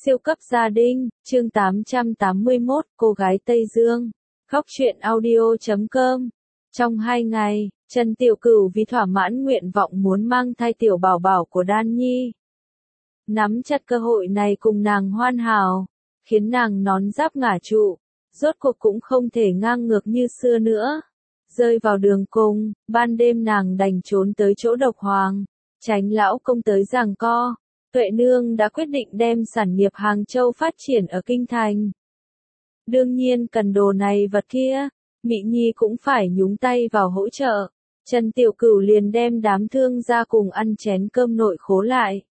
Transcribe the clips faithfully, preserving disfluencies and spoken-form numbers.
Siêu cấp gia đình, chương tám trăm tám mươi mốt, cô gái Tây Dương. Góc truyện audio chấm com. Trong hai ngày, Trần Tiểu Cửu vì thỏa mãn nguyện vọng muốn mang thai tiểu bảo bảo của Đan Nhi. Nắm chặt cơ hội này cùng nàng hoàn hảo, khiến nàng nón giáp ngả trụ, rốt cuộc cũng không thể ngang ngược như xưa nữa. Rơi vào đường cùng, ban đêm nàng đành trốn tới chỗ Độc Hoàng, tránh lão công tới giằng co. Tuệ Nương đã quyết định đem sản nghiệp Hàng Châu phát triển ở Kinh Thành. Đương nhiên cần đồ này vật kia, Mị Nhi cũng phải nhúng tay vào hỗ trợ. Trần Tiểu Cửu liền đem đám thương gia cùng ăn chén cơm nội khố lại.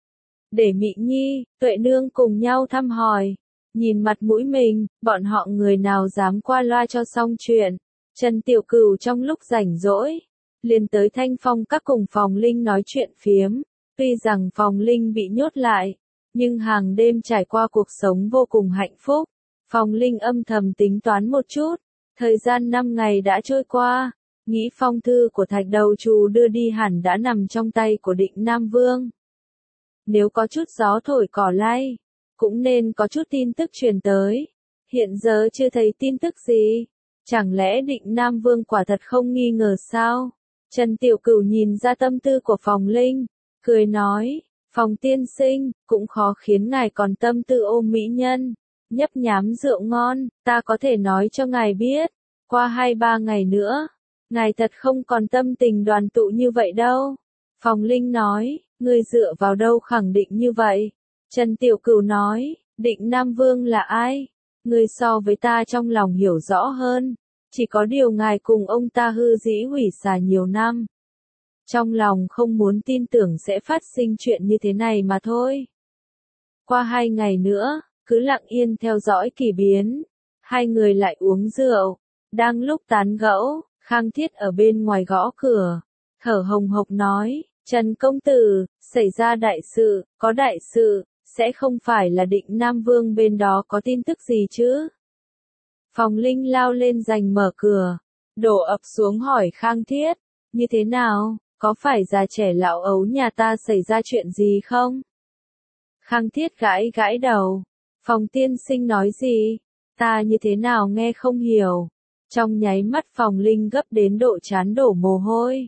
Để Mị Nhi, Tuệ Nương cùng nhau thăm hỏi. Nhìn mặt mũi mình, bọn họ người nào dám qua loa cho xong chuyện. Trần Tiểu Cửu trong lúc rảnh rỗi, liền tới Thanh Phong các cùng Phòng Linh nói chuyện phiếm. Tuy rằng Phòng Linh bị nhốt lại, nhưng hàng đêm trải qua cuộc sống vô cùng hạnh phúc. Phòng Linh âm thầm tính toán một chút, thời gian năm ngày đã trôi qua, nghĩ phong thư của Thạch Đầu Trù đưa đi hẳn đã nằm trong tay của Định Nam Vương. Nếu có chút gió thổi cỏ lay, cũng nên có chút tin tức truyền tới. Hiện giờ chưa thấy tin tức gì, chẳng lẽ Định Nam Vương quả thật không nghi ngờ sao? Trần Tiểu Cửu nhìn ra tâm tư của Phòng Linh, cười nói, Phòng tiên sinh, cũng khó khiến ngài còn tâm tư ôm mỹ nhân, nhấp nhám rượu ngon, ta có thể nói cho ngài biết, qua hai ba ngày nữa, ngài thật không còn tâm tình đoàn tụ như vậy đâu. Phòng Linh nói, ngươi dựa vào đâu khẳng định như vậy? Trần Tiểu Cửu nói, Định Nam Vương là ai? Ngươi so với ta trong lòng hiểu rõ hơn, chỉ có điều ngài cùng ông ta hư dĩ hủy xà nhiều năm. Trong lòng không muốn tin tưởng sẽ phát sinh chuyện như thế này mà thôi. Qua hai ngày nữa, cứ lặng yên theo dõi kỳ biến. Hai người lại uống rượu. Đang lúc tán gẫu, Khang Thiết ở bên ngoài gõ cửa. Thở hồng hộc nói, Trần công tử, xảy ra đại sự, có đại sự, sẽ không phải là Định Nam Vương bên đó có tin tức gì chứ? Phòng Linh lao lên giành mở cửa. Đổ ập xuống hỏi Khang Thiết, như thế nào? Có phải già trẻ lão ấu nhà ta xảy ra chuyện gì không? Khang Thiết gãi gãi đầu. Phòng tiên sinh nói gì? Ta như thế nào nghe không hiểu. Trong nháy mắt Phòng Linh gấp đến độ chán đổ mồ hôi.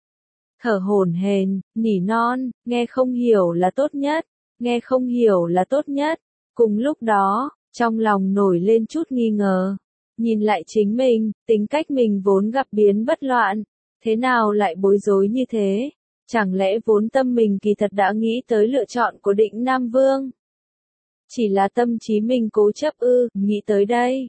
Thở hổn hển, nỉ non, nghe không hiểu là tốt nhất, nghe không hiểu là tốt nhất. Cùng lúc đó, trong lòng nổi lên chút nghi ngờ. Nhìn lại chính mình, tính cách mình vốn gặp biến bất loạn. Thế nào lại bối rối như thế? Chẳng lẽ vốn tâm mình kỳ thật đã nghĩ tới lựa chọn của Định Nam Vương? Chỉ là tâm trí mình cố chấp ư, nghĩ tới đây.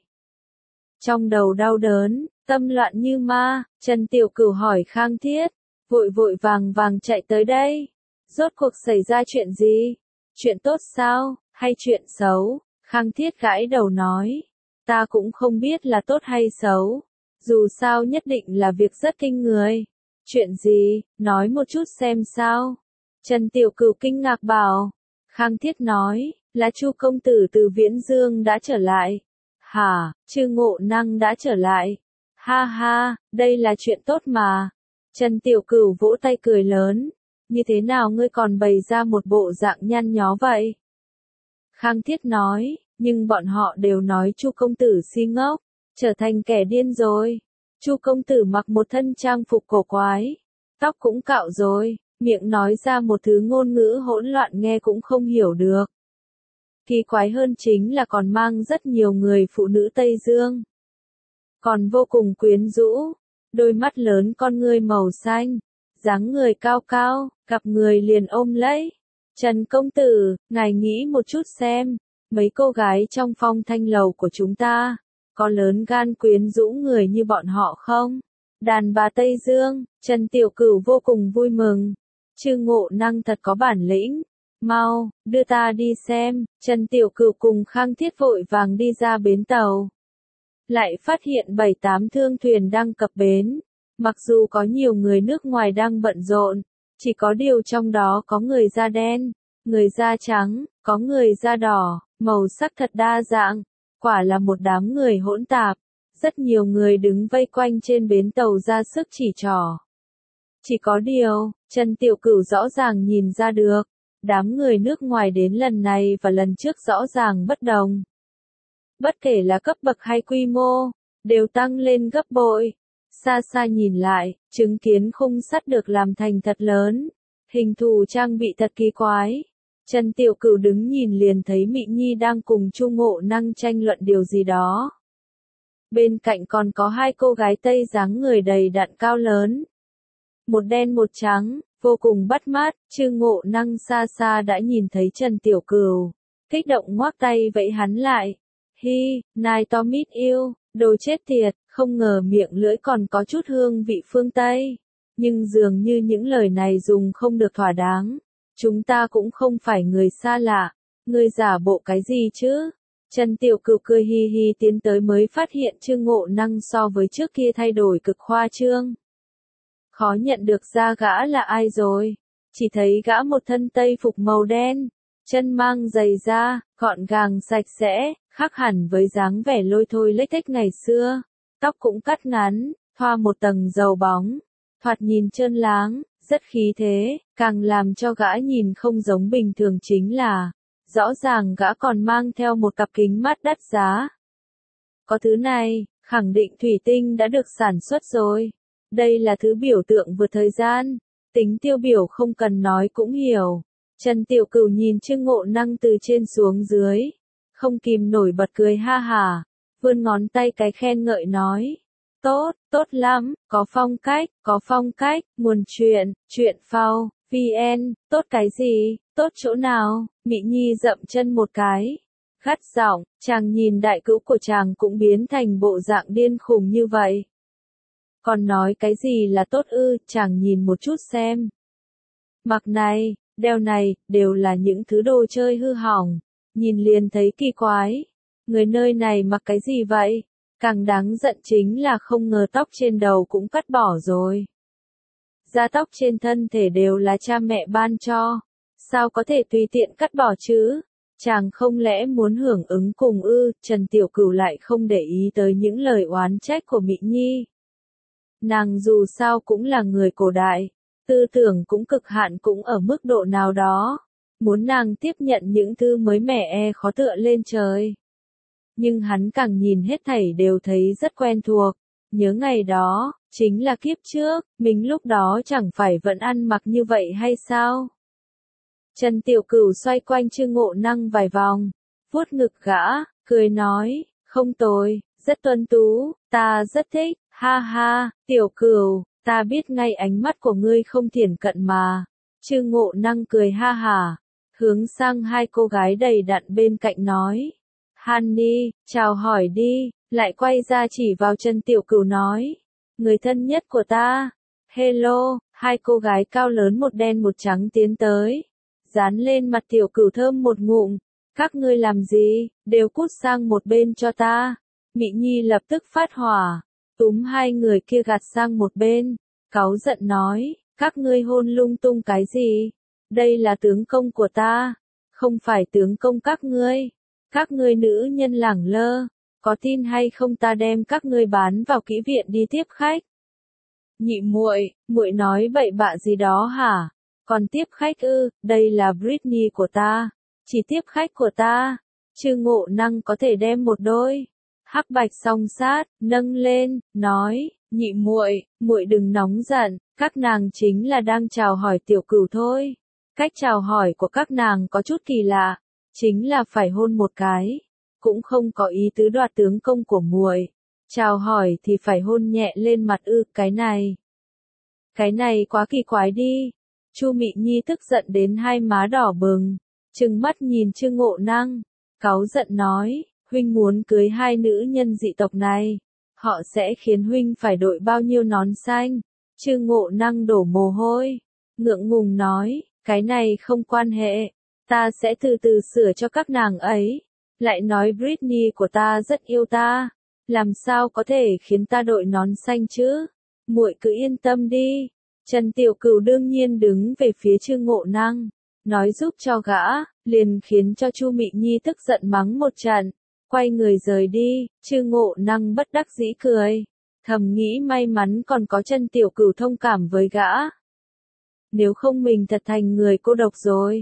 Trong đầu đau đớn, tâm loạn như ma, Trần Tiểu Cửu hỏi Khang Thiết, vội vội vàng vàng chạy tới đây. Rốt cuộc xảy ra chuyện gì? Chuyện tốt sao, hay chuyện xấu? Khang Thiết gãi đầu nói, ta cũng không biết là tốt hay xấu. Dù sao nhất định là việc rất kinh người. Chuyện gì, nói một chút xem sao. Trần Tiểu Cửu kinh ngạc bảo. Khang Thiết nói, là Chu công tử từ Viễn Dương đã trở lại. Hả, Chư Ngộ Năng đã trở lại. Ha ha, đây là chuyện tốt mà. Trần Tiểu Cửu vỗ tay cười lớn. Như thế nào ngươi còn bày ra một bộ dạng nhăn nhó vậy? Khang Thiết nói, nhưng bọn họ đều nói Chu công tử si ngốc, trở thành kẻ điên rồi. Chu công tử mặc một thân trang phục cổ quái, tóc cũng cạo rồi, miệng nói ra một thứ ngôn ngữ hỗn loạn nghe cũng không hiểu được. Kỳ quái hơn chính là còn mang rất nhiều người phụ nữ Tây Dương. Còn vô cùng quyến rũ, đôi mắt lớn con ngươi màu xanh, dáng người cao cao, gặp người liền ôm lấy. Trần công tử, ngài nghĩ một chút xem, mấy cô gái trong Phong Thanh lầu của chúng ta, có lớn gan quyến rũ người như bọn họ không? Đàn bà Tây Dương, Trần Tiểu Cửu vô cùng vui mừng. Chư Ngộ Năng thật có bản lĩnh. Mau, đưa ta đi xem. Trần Tiểu Cửu cùng Khang Thiết vội vàng đi ra bến tàu. Lại phát hiện bảy tám thương thuyền đang cập bến. Mặc dù có nhiều người nước ngoài đang bận rộn, chỉ có điều trong đó có người da đen, người da trắng, có người da đỏ, màu sắc thật đa dạng. Quả là một đám người hỗn tạp, rất nhiều người đứng vây quanh trên bến tàu ra sức chỉ trỏ. Chỉ có điều, Trần Tiểu Cửu rõ ràng nhìn ra được, Đám người nước ngoài đến lần này và lần trước rõ ràng bất đồng. Bất kể là cấp bậc hay quy mô, đều tăng lên gấp bội. Xa xa nhìn lại, chứng kiến khung sắt được làm thành thật lớn, hình thù trang bị thật kỳ quái. Trần Tiểu Cửu đứng nhìn liền thấy Mị Nhi đang cùng Chu Ngộ Năng tranh luận điều gì đó. Bên cạnh còn có hai cô gái Tây dáng người đầy đặn cao lớn. Một đen một trắng, vô cùng bắt mắt. Chu Ngộ Năng xa xa đã nhìn thấy Trần Tiểu Cửu, kích động ngoác tay vẫy hắn lại. Hi, nice to meet you, đồ chết tiệt, không ngờ miệng lưỡi còn có chút hương vị phương Tây. Nhưng dường như những lời này dùng không được thỏa đáng. Chúng ta cũng không phải người xa lạ, ngươi giả bộ cái gì chứ? Trần Tiểu Cửu cười hi hi tiến tới mới phát hiện Chu Ngộ Năng so với trước kia thay đổi cực khoa trương. Khó nhận được ra gã là ai rồi, chỉ thấy gã một thân tây phục màu đen, chân mang giày da, gọn gàng sạch sẽ, khác hẳn với dáng vẻ lôi thôi lếch thếch ngày xưa, tóc cũng cắt ngắn, thoa một tầng dầu bóng, thoạt nhìn trơn láng, rất khí thế, càng làm cho gã nhìn không giống bình thường chính là, rõ ràng gã còn mang theo một cặp kính mắt đắt giá. Có thứ này, khẳng định thủy tinh đã được sản xuất rồi. Đây là thứ biểu tượng vượt thời gian, tính tiêu biểu không cần nói cũng hiểu. Trần Tiểu Cửu nhìn Chu Ngộ Năng từ trên xuống dưới, không kìm nổi bật cười ha hả, vươn ngón tay cái khen ngợi nói. Tốt, tốt lắm, có phong cách, có phong cách, nguồn chuyện, chuyện phao, vn, tốt cái gì, tốt chỗ nào, Mị Nhi dậm chân một cái. Gắt giọng, chàng nhìn đại cữu của chàng cũng biến thành bộ dạng điên khùng như vậy. Còn nói cái gì là tốt ư, chàng nhìn một chút xem. Mặc này, đeo này, đều là những thứ đồ chơi hư hỏng, nhìn liền thấy kỳ quái. Người nơi này mặc cái gì vậy? Càng đáng giận chính là không ngờ tóc trên đầu cũng cắt bỏ rồi. Da tóc trên thân thể đều là cha mẹ ban cho, sao có thể tùy tiện cắt bỏ chứ? Chàng không lẽ muốn hưởng ứng cùng ư? Trần Tiểu Cửu lại không để ý tới những lời oán trách của Mị Nhi. Nàng dù sao cũng là người cổ đại, tư tưởng cũng cực hạn cũng ở mức độ nào đó, muốn nàng tiếp nhận những thứ mới mẻ e khó tựa lên trời. Nhưng hắn càng nhìn hết thảy đều thấy rất quen thuộc, nhớ ngày đó, chính là kiếp trước, mình lúc đó chẳng phải vẫn ăn mặc như vậy hay sao? Trần Tiểu Cửu xoay quanh Chu Ngộ Năng vài vòng, vuốt ngực gã, cười nói, không tồi, rất tuấn tú, ta rất thích, ha ha, Tiểu Cửu, ta biết ngay ánh mắt của ngươi không thiển cận mà. Chu Ngộ Năng cười ha hả, hướng sang hai cô gái đầy đặn bên cạnh nói. Honey, chào hỏi đi, lại quay ra chỉ vào Trần Tiểu Cửu nói. Người thân nhất của ta. Hello, hai cô gái cao lớn một đen một trắng tiến tới. Dán lên mặt Tiểu Cửu thơm một ngụm. Các ngươi làm gì, đều cút sang một bên cho ta. Mị Nhi lập tức phát hỏa, túm hai người kia gạt sang một bên, cáu giận nói, các ngươi hôn lung tung cái gì? Đây là tướng công của ta, không phải tướng công các ngươi. Các ngươi nữ nhân lẳng lơ, có tin hay không ta đem các ngươi bán vào kỹ viện đi tiếp khách. Nhị muội, muội nói bậy bạ gì đó hả? Còn tiếp khách ư? Đây là Britney của ta, chỉ tiếp khách của ta. Chu Ngộ Năng có thể đem một đôi hắc bạch song sát nâng lên, nói, nhị muội, muội đừng nóng giận, các nàng chính là đang chào hỏi Tiểu Cửu thôi. Cách chào hỏi của các nàng có chút kỳ lạ, chính là phải hôn một cái, cũng không có ý tứ đoạt tướng công của muội. Chào hỏi thì phải hôn nhẹ lên mặt ư, cái này. Cái này quá kỳ quái đi. Chu Mị Nhi tức giận đến hai má đỏ bừng, trừng mắt nhìn Chu Ngộ Năng, cáu giận nói, huynh muốn cưới hai nữ nhân dị tộc này, họ sẽ khiến huynh phải đội bao nhiêu nón xanh. Chu Ngộ Năng đổ mồ hôi, ngượng ngùng nói, cái này không quan hệ, ta sẽ từ từ sửa cho các nàng ấy. Lại nói Britney của ta rất yêu ta, làm sao có thể khiến ta đội nón xanh chứ? Muội cứ yên tâm đi. Trần Tiểu Cửu đương nhiên đứng về phía Chu Ngộ Năng, nói giúp cho gã, liền khiến cho Chu Mị Nhi tức giận mắng một trận, quay người rời đi. Chu Ngộ Năng bất đắc dĩ cười, thầm nghĩ may mắn còn có Trần Tiểu Cửu thông cảm với gã. Nếu không mình thật thành người cô độc rồi.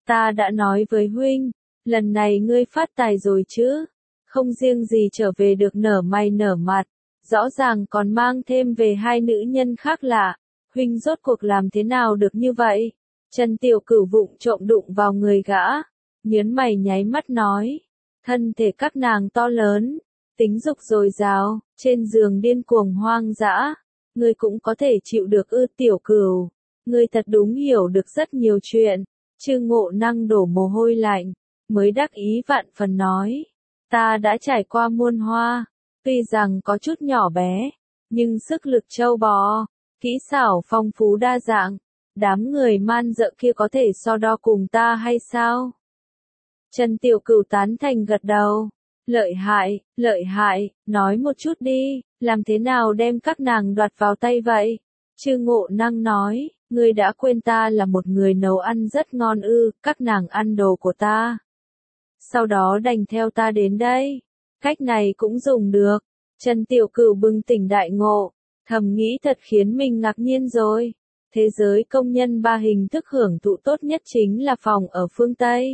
Ta đã nói với huynh, lần này ngươi phát tài rồi chứ, không riêng gì trở về được nở mày nở mặt, rõ ràng còn mang thêm về hai nữ nhân khác lạ, huynh rốt cuộc làm thế nào được như vậy? Trần Tiểu Cửu vụng trộm đụng vào người gã, nhớn mày nháy mắt nói, thân thể các nàng to lớn, tính dục dồi dào, trên giường điên cuồng hoang dã, ngươi cũng có thể chịu được ư? Tiểu Cửu, ngươi thật đúng hiểu được rất nhiều chuyện. Trương Ngộ Năng đổ mồ hôi lạnh, mới đắc ý vạn phần nói, ta đã trải qua muôn hoa, tuy rằng có chút nhỏ bé, nhưng sức lực châu bò, kỹ xảo phong phú đa dạng, đám người man dợ kia có thể so đo cùng ta hay sao? Trần Tiểu Cửu tán thành gật đầu, lợi hại, lợi hại, nói một chút đi, làm thế nào đem các nàng đoạt vào tay vậy? Trương Ngộ Năng nói, ngươi đã quên ta là một người nấu ăn rất ngon ư? Các nàng ăn đồ của ta, sau đó đành theo ta đến đây. Cách này cũng dùng được. Trần Tiểu Cửu bừng tỉnh đại ngộ, thầm nghĩ thật khiến mình ngạc nhiên rồi. Thế giới công nhân ba hình thức hưởng thụ tốt nhất chính là phòng ở phương Tây,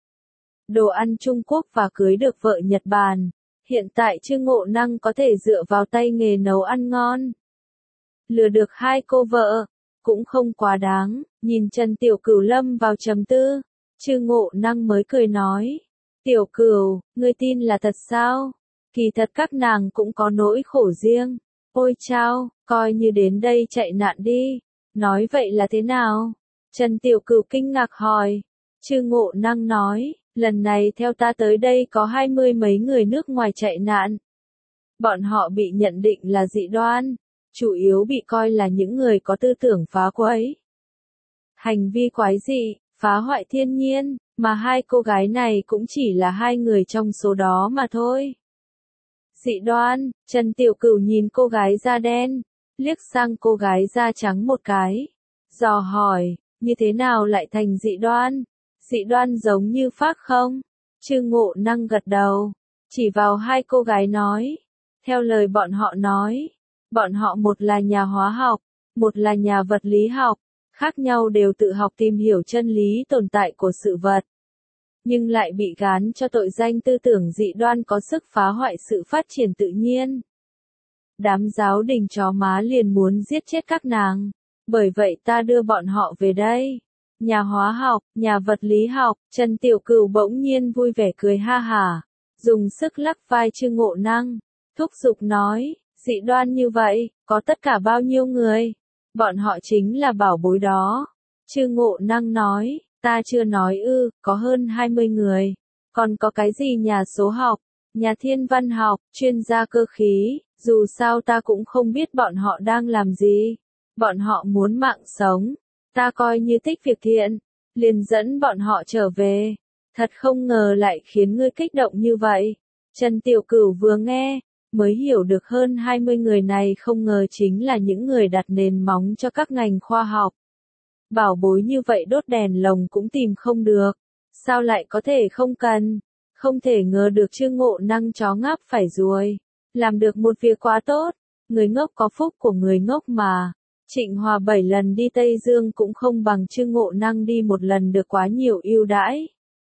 đồ ăn Trung Quốc và cưới được vợ Nhật Bản. Hiện tại Trương Ngộ Năng có thể dựa vào tay nghề nấu ăn ngon, lừa được hai cô vợ, cũng không quá đáng. Nhìn Trần Tiểu Cửu lâm vào trầm tư, Trương Ngộ Năng mới cười nói, Tiểu Cửu, ngươi tin là thật sao? Kỳ thật các nàng cũng có nỗi khổ riêng. Ôi chao, coi như đến đây chạy nạn đi. Nói vậy là thế nào? Trần Tiểu Cửu kinh ngạc hỏi. Trương Ngộ Năng nói, lần này theo ta tới đây có hai mươi mấy người nước ngoài chạy nạn. Bọn họ bị nhận định là dị đoan, chủ yếu bị coi là những người có tư tưởng phá quấy, hành vi quái dị, phá hoại thiên nhiên, mà hai cô gái này cũng chỉ là hai người trong số đó mà thôi. Dị đoan, Trần Tiểu Cửu nhìn cô gái da đen, liếc sang cô gái da trắng một cái, dò hỏi, như thế nào lại thành dị đoan? Dị đoan giống như phác không? Trương Ngộ Năng gật đầu, chỉ vào hai cô gái nói, theo lời bọn họ nói, bọn họ một là nhà hóa học, một là nhà vật lý học, khác nhau đều tự học tìm hiểu chân lý tồn tại của sự vật, nhưng lại bị gán cho tội danh tư tưởng dị đoan có sức phá hoại sự phát triển tự nhiên. Đám giáo đình chó má liền muốn giết chết các nàng, bởi vậy ta đưa bọn họ về đây. Nhà hóa học, nhà vật lý học, Trần Tiểu Cửu bỗng nhiên vui vẻ cười ha hả, dùng sức lắc vai Trương Ngộ Năng, thúc giục nói, dị đoan như vậy, có tất cả bao nhiêu người? Bọn họ chính là bảo bối đó. Trương Ngộ Năng nói, ta chưa nói ư, có hơn hai mươi người. Còn có cái gì nhà số học, nhà thiên văn học, chuyên gia cơ khí, dù sao ta cũng không biết bọn họ đang làm gì. Bọn họ muốn mạng sống, ta coi như thích việc thiện, liền dẫn bọn họ trở về. Thật không ngờ lại khiến ngươi kích động như vậy. Trần Tiểu Cửu vừa nghe, mới hiểu được hơn hai mươi người này không ngờ chính là những người đặt nền móng cho các ngành khoa học. Bảo bối như vậy đốt đèn lồng cũng tìm không được, sao lại có thể không cần? Không thể ngờ được Trương Ngộ Năng chó ngáp phải ruồi, làm được một việc quá tốt. Người ngốc có phúc của người ngốc mà. Trịnh Hòa bảy lần đi Tây Dương cũng không bằng Trương Ngộ Năng đi một lần được quá nhiều ưu đãi.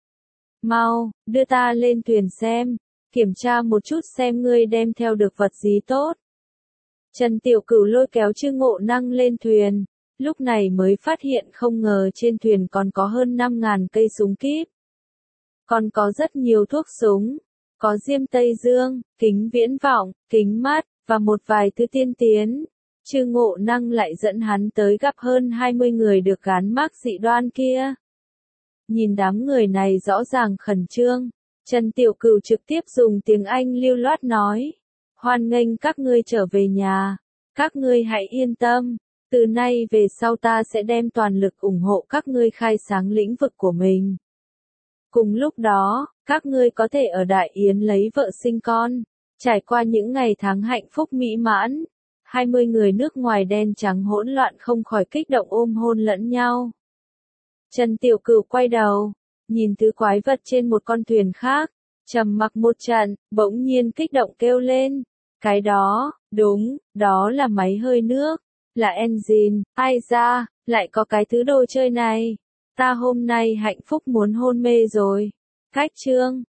Mau, đưa ta lên thuyền xem, kiểm tra một chút xem ngươi đem theo được vật gì tốt. Trần Tiểu Cửu lôi kéo Trương Ngộ Năng lên thuyền, lúc này mới phát hiện không ngờ trên thuyền còn có hơn năm ngàn cây súng kíp. Còn có rất nhiều thuốc súng, có diêm Tây Dương, kính viễn vọng, kính mát, và một vài thứ tiên tiến. Trương Ngộ Năng lại dẫn hắn tới gặp hơn hai mươi người được gán mác dị đoan kia. Nhìn đám người này rõ ràng khẩn trương, Trần Tiểu Cửu trực tiếp dùng tiếng Anh lưu loát nói, hoan nghênh các ngươi trở về nhà, các ngươi hãy yên tâm, từ nay về sau ta sẽ đem toàn lực ủng hộ các ngươi khai sáng lĩnh vực của mình. Cùng lúc đó, các ngươi có thể ở Đại Yến lấy vợ sinh con, trải qua những ngày tháng hạnh phúc mỹ mãn. hai mươi người nước ngoài đen trắng hỗn loạn không khỏi kích động ôm hôn lẫn nhau. Trần Tiểu Cửu quay đầu, nhìn thứ quái vật trên một con thuyền khác, trầm mặc một trận, bỗng nhiên kích động kêu lên. Cái đó, đúng, đó là máy hơi nước, là engine, ai ra, lại có cái thứ đồ chơi này. Ta hôm nay hạnh phúc muốn hôn mê rồi. Khách trương.